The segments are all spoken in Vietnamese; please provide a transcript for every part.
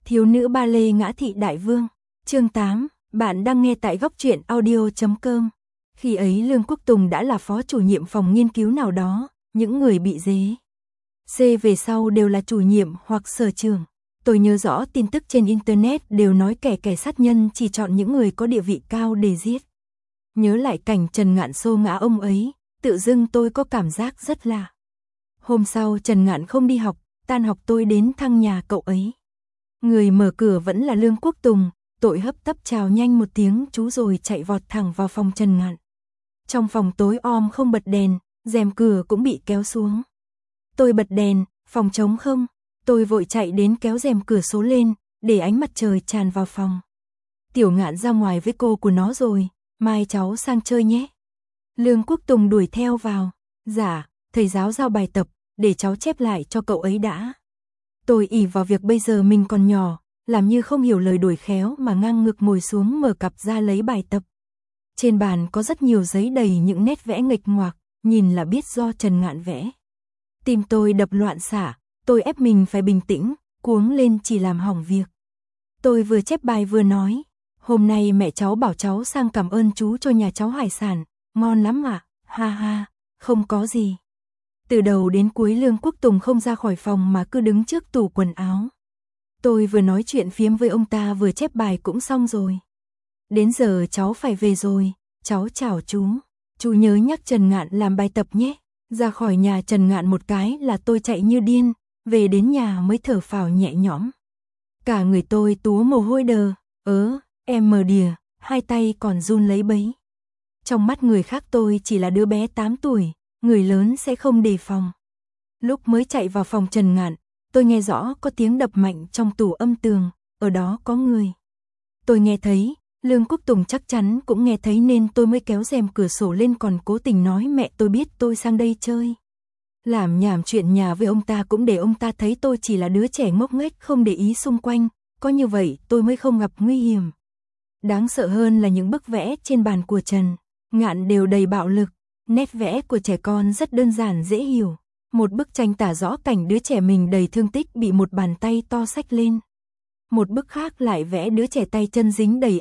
Thiếu nữ ba lê ngã thị đại vương. Chương 8, bạn đang nghe tại góc truyện audio.com. Khi ấy Lương Quốc Tùng đã là phó chủ nhiệm phòng nghiên cứu nào đó, những người bị dế C về sau đều là chủ nhiệm hoặc sở trưởng. Tôi nhớ rõ tin tức trên internet đều nói kẻ sát nhân chỉ chọn những người có địa vị cao để giết. Nhớ lại cảnh Trần Ngạn xô ngã ông ấy, tự dưng tôi có cảm giác rất lạ. Hôm sau Trần Ngạn không đi học, tan học tôi đến thăm nhà cậu ấy. Người mở cửa vẫn là Lương Quốc Tùng, tôi hấp tấp chào nhanh một tiếng chú rồi chạy vọt thẳng vào phòng Trần Ngạn. Trong phòng tối om không bật đèn, rèm cửa cũng bị kéo xuống. Tôi bật đèn, phòng trống không, tôi vội chạy đến kéo rèm cửa sổ lên, để ánh mặt trời tràn vào phòng. Tiểu Ngạn ra ngoài với cô của nó rồi, mai cháu sang chơi nhé. Lương Quốc Tùng đuổi theo vào. Dạ, thầy giáo giao bài tập, để cháu chép lại cho cậu ấy đã. Tôi ỷ vào việc bây giờ mình còn nhỏ, làm như không hiểu lời đuổi khéo mà ngang ngực ngồi xuống mở cặp ra lấy bài tập. Trên bàn có rất nhiều giấy đầy những nét vẽ nghịch ngoạc, nhìn là biết do Trần Ngạn vẽ. Tim tôi đập loạn xạ, tôi ép mình phải bình tĩnh, cuống lên chỉ làm hỏng việc. Tôi vừa chép bài vừa nói, hôm nay mẹ cháu bảo cháu sang cảm ơn chú cho nhà cháu hải sản, ngon lắm ạ, ha ha, không có gì. Từ đầu đến cuối Lương Quốc Tùng không ra khỏi phòng mà cứ đứng trước tủ quần áo. Tôi vừa nói chuyện phiếm với ông ta vừa chép bài cũng xong rồi. Đến giờ cháu phải về rồi, cháu chào chú. Chú nhớ nhắc Trần Ngạn làm bài tập nhé. Ra khỏi nhà Trần Ngạn một cái là tôi chạy như điên, về đến nhà mới thở phào nhẹ nhõm. Cả người tôi túa mồ hôi đờ, em mờ đìa, hai tay còn run lấy bấy. Trong mắt người khác tôi chỉ là đứa bé 8 tuổi, người lớn sẽ không đề phòng. Lúc mới chạy vào phòng Trần Ngạn, tôi nghe rõ có tiếng đập mạnh trong tủ âm tường, ở đó có người. Tôi nghe thấy, Lương Quốc Tùng chắc chắn cũng nghe thấy nên tôi mới kéo rèm cửa sổ lên còn cố tình nói mẹ tôi biết tôi sang đây chơi. Làm nhảm chuyện nhà với ông ta cũng để ông ta thấy tôi chỉ là đứa trẻ ngốc nghếch không để ý xung quanh, có như vậy tôi mới không gặp nguy hiểm. Đáng sợ hơn là những bức vẽ trên bàn của Trần Ngạn đều đầy bạo lực, nét vẽ của trẻ con rất đơn giản dễ hiểu. Một bức tranh tả rõ cảnh đứa trẻ mình đầy thương tích bị một bàn tay to xách lên. Một bức khác lại vẽ đứa trẻ tay chân dính đầy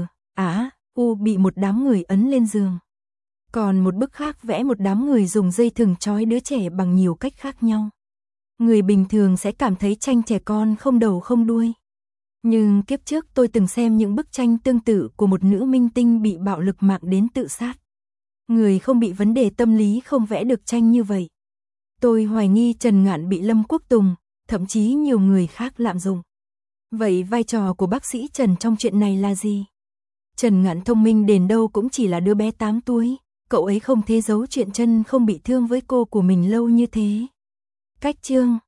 bị một đám người ấn lên giường. Còn một bức khác vẽ một đám người dùng dây thừng trói đứa trẻ bằng nhiều cách khác nhau. Người bình thường sẽ cảm thấy tranh trẻ con không đầu không đuôi. Nhưng kiếp trước tôi từng xem những bức tranh tương tự của một nữ minh tinh bị bạo lực mạng đến tự sát. Người không bị vấn đề tâm lý không vẽ được tranh như vậy. Tôi hoài nghi Trần Ngạn bị Lâm Quốc Tùng, thậm chí nhiều người khác lạm dụng. Vậy vai trò của bác sĩ Trần trong chuyện này là gì? Trần Ngạn thông minh đến đâu cũng chỉ là đứa bé 8 tuổi, cậu ấy không thể giấu chuyện chân không bị thương với cô của mình lâu như thế. Cách chương